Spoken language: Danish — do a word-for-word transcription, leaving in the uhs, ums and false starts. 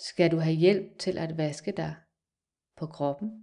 Skal du have hjælp til at vaske dig på kroppen?